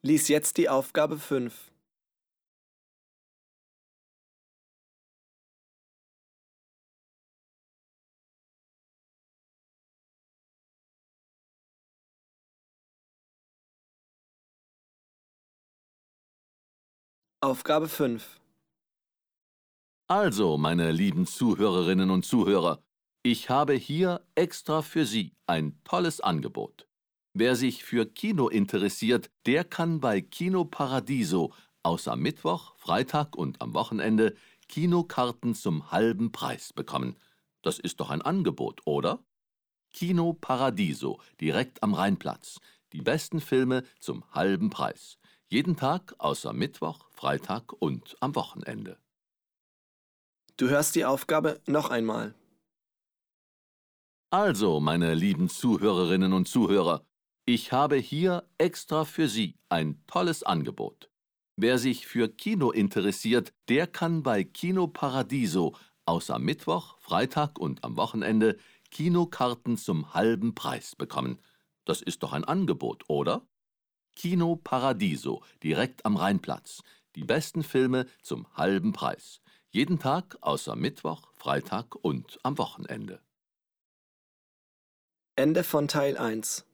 Lies jetzt die Aufgabe 5. Aufgabe 5. Also, meine lieben Zuhörerinnen und Zuhörer, ich habe hier extra für Sie ein tolles Angebot. Wer sich für Kino interessiert, der kann bei Kino Paradiso außer Mittwoch, Freitag und am Wochenende Kinokarten zum halben Preis bekommen. Das ist doch ein Angebot, oder? Kino Paradiso, direkt am Rheinplatz. Die besten Filme zum halben Preis. Jeden Tag außer Mittwoch, Freitag und am Wochenende. Du hörst die Aufgabe noch einmal. Also, meine lieben Zuhörerinnen und Zuhörer, ich habe hier extra für Sie ein tolles Angebot. Wer sich für Kino interessiert, der kann bei Kino Paradiso außer Mittwoch, Freitag und am Wochenende Kinokarten zum halben Preis bekommen. Das ist doch ein Angebot, oder? Kino Paradiso, direkt am Rheinplatz. Die besten Filme zum halben Preis. Jeden Tag außer Mittwoch, Freitag und am Wochenende. Ende von Teil 1.